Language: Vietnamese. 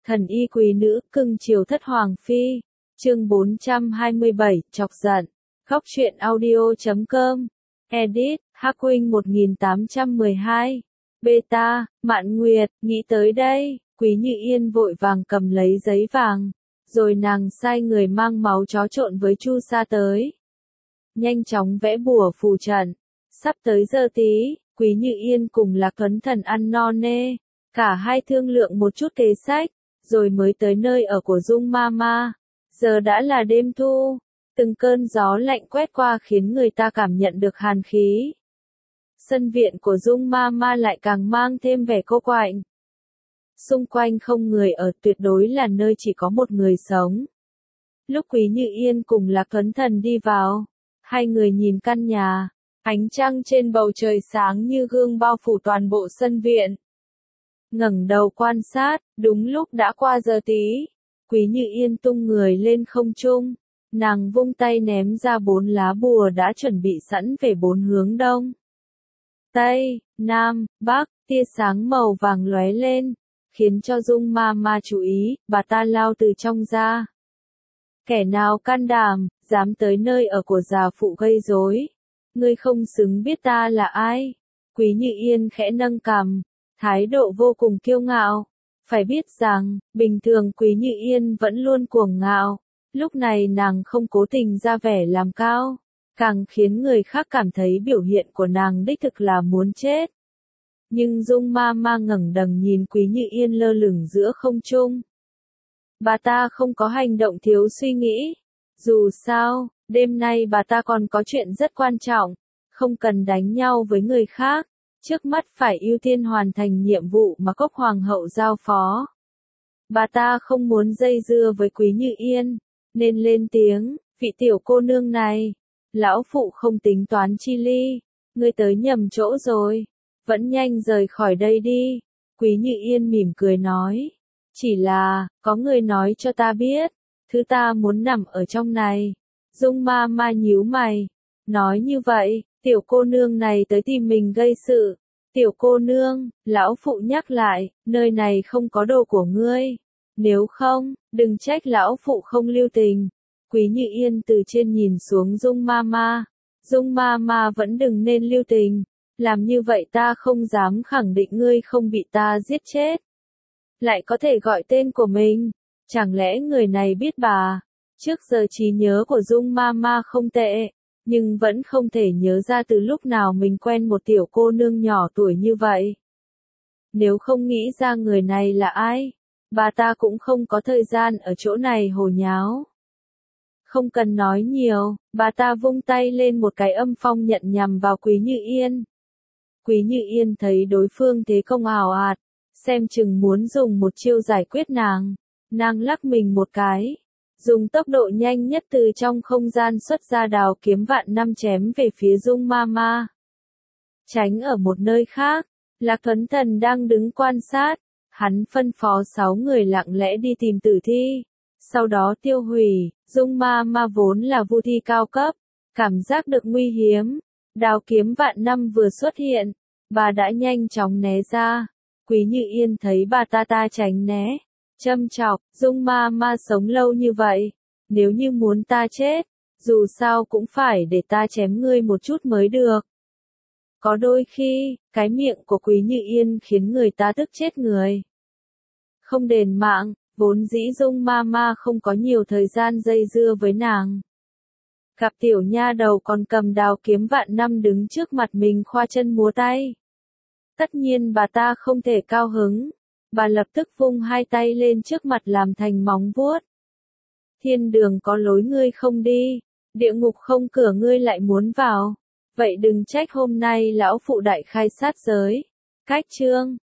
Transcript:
Thần y quý nữ, cưng chiều thất hoàng phi. Chương 427, chọc giận. Góc truyện audio.com. Edit, Hắc Huynh 1812. Beta, Mạn Nguyệt, nghĩ tới đây, Quý Như Yên vội vàng cầm lấy giấy vàng. Rồi nàng sai người mang máu chó trộn với chu sa tới. Nhanh chóng vẽ bùa phù trận. Sắp tới giờ tí, Quý Như Yên cùng Lạc Tuấn Thần ăn no nê. Cả hai thương lượng một chút kế sách, rồi mới tới nơi ở của Dung Mama. Giờ đã là đêm thu, từng cơn gió lạnh quét qua khiến người ta cảm nhận được hàn khí. Sân viện của Dung Mama lại càng mang thêm vẻ cô quạnh. Xung quanh không người ở, tuyệt đối là nơi chỉ có một người sống. Lúc Quý Như Yên cùng Lạc Tuấn Thần đi vào, hai người nhìn căn nhà, ánh trăng trên bầu trời sáng như gương bao phủ toàn bộ sân viện. Ngẩng đầu quan sát, đúng lúc đã qua giờ tí, Quý Như Yên tung người lên không trung, nàng vung tay ném ra 4 lá bùa đã chuẩn bị sẵn về 4 hướng đông, tây, nam, bắc, tia sáng màu vàng lóe lên, khiến cho Dung Mama chú ý, bà ta lao từ trong ra. Kẻ nào can đảm, dám tới nơi ở của già phụ gây rối, ngươi không xứng biết ta là ai. Quý Như Yên khẽ nâng cằm, thái độ vô cùng kiêu ngạo. Phải biết rằng, bình thường Quý Như Yên vẫn luôn cuồng ngạo, lúc này nàng không cố tình ra vẻ làm cao, càng khiến người khác cảm thấy biểu hiện của nàng đích thực là muốn chết. Nhưng Dung Mama ngẩng đầu nhìn Quý Như Yên lơ lửng giữa không trung. Bà ta không có hành động thiếu suy nghĩ. Dù sao, đêm nay bà ta còn có chuyện rất quan trọng, không cần đánh nhau với người khác. Trước mắt phải ưu tiên hoàn thành nhiệm vụ mà Cốc Hoàng hậu giao phó. Bà ta không muốn dây dưa với Quý Như Yên, nên lên tiếng, vị tiểu cô nương này, lão phụ không tính toán chi ly, ngươi tới nhầm chỗ rồi, vẫn nhanh rời khỏi đây đi. Quý Như Yên mỉm cười nói, chỉ là, có người nói cho ta biết, thứ ta muốn nằm ở trong này. Dung Mama nhíu mày, nói như vậy, tiểu cô nương này tới tìm mình gây sự. Tiểu cô nương, lão phụ nhắc lại, nơi này không có đồ của ngươi. Nếu không, đừng trách lão phụ không lưu tình. Quý Như Yên từ trên nhìn xuống Dung Mama. Dung Mama vẫn đừng nên lưu tình. Làm như vậy ta không dám khẳng định ngươi không bị ta giết chết. Lại có thể gọi tên của mình. Chẳng lẽ người này biết bà? Trước giờ trí nhớ của Dung Mama không tệ. Nhưng vẫn không thể nhớ ra từ lúc nào mình quen một tiểu cô nương nhỏ tuổi như vậy. Nếu không nghĩ ra người này là ai, bà ta cũng không có thời gian ở chỗ này hồ nháo. Không cần nói nhiều, bà ta vung tay lên một cái âm phong nhận nhằm vào Quý Như Yên. Quý Như Yên thấy đối phương thế công ào ạt, xem chừng muốn dùng một chiêu giải quyết nàng. Nàng lắc mình một cái, dùng tốc độ nhanh nhất từ trong không gian xuất ra đào kiếm vạn năm chém về phía Dung Mama. Tránh ở một nơi khác, Lạc Tuấn Thần đang đứng quan sát, hắn phân phó 6 người lặng lẽ đi tìm tử thi, sau đó tiêu hủy. Dung Mama vốn là vu thi cao cấp, cảm giác được nguy hiểm, đào kiếm vạn năm vừa xuất hiện, bà đã nhanh chóng né ra. Quý Như Yên thấy bà ta tránh né, châm chọc, Dung Mama sống lâu như vậy, nếu như muốn ta chết, dù sao cũng phải để ta chém ngươi một chút mới được. Có đôi khi, cái miệng của Quý Như Yên khiến người ta tức chết người. Không đền mạng, vốn dĩ Dung Mama không có nhiều thời gian dây dưa với nàng. Gặp tiểu nha đầu còn cầm đào kiếm vạn năm đứng trước mặt mình khoa chân múa tay. Tất nhiên bà ta không thể cao hứng. Bà lập tức vung hai tay lên trước mặt làm thành móng vuốt. Thiên đường có lối ngươi không đi, địa ngục không cửa ngươi lại muốn vào. Vậy đừng trách hôm nay lão phụ đại khai sát giới. Cách chương